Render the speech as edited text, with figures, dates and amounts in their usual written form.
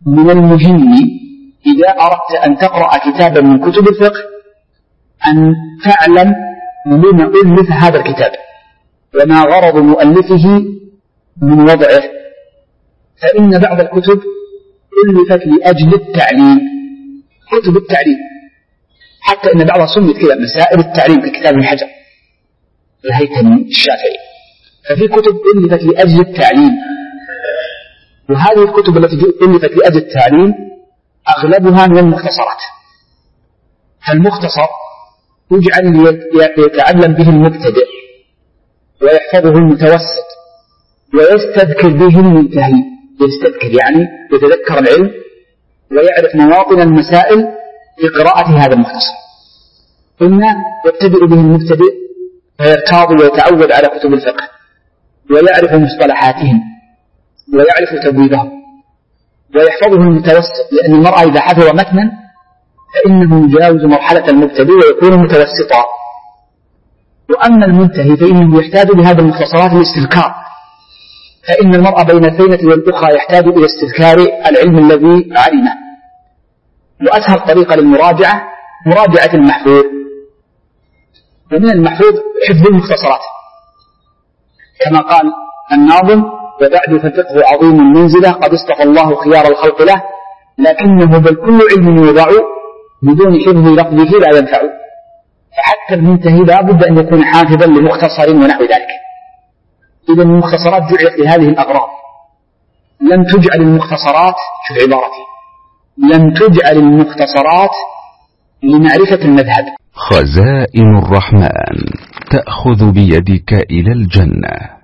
من المهم إذا أردت أن تقرأ كتابا من كتب الفقه أن تعلم لما ألف هذا الكتاب وما غرض مؤلفه من وضعه، فإن بعض الكتب ألفت لأجل التعليم، كتب التعليم، حتى إن بعضها سميت كذا مسائل التعليم ككتاب ابن حجر الهيثمي الشافعي، ففي كتب ألفت لأجل التعليم، وهذه الكتب التي ألفت لأجل التعليم أغلبها من المختصرات. فالمختصر يجعل يتعلم به المبتدئ ويحفظه المتوسط ويستذكر به المنتهي، يستذكر يعني يتذكر العلم ويعرف مواطن المسائل في قراءة هذا المختصر. ثم يبتدئ به المبتدئ فيرتاض ويتعود على كتب الفقه ويعرف مصطلحاتهم ويعرف تبويبهم، ويحفظه المتوسط، لأن المرأة إذا حفظ متنا فإنه يجاوز مرحلة المبتدئ ويكون متوسطا. وأما المنتهي فإنه يحتاج لهذه المختصرات للاستذكار، فإن المرأة بين الثينة والأخرى يحتاج إلى استذكار العلم الذي علمه. وأسهل طريقة للمراجعة مراجعة المحفوظ، ومن المحفوظ حفظ المختصرات، كما قال الناظم: وبعد فالفقه عظيم المنزلة قد اصطفى الله خيار الخلق له، لكنه بل كل علم يوضع بدون حفظ لفظه لا ينفع. فحتى المنتهي لا بد أن يكون حافظا لمختصر ونحو ذلك. إذا المختصرات جعلت لهذه الأغراض، لم تجعل المختصرات، شوف عبارتي، لم تجعل المختصرات لمعرفة المذهب. خزائن الرحمن تأخذ بيدك إلى الجنة.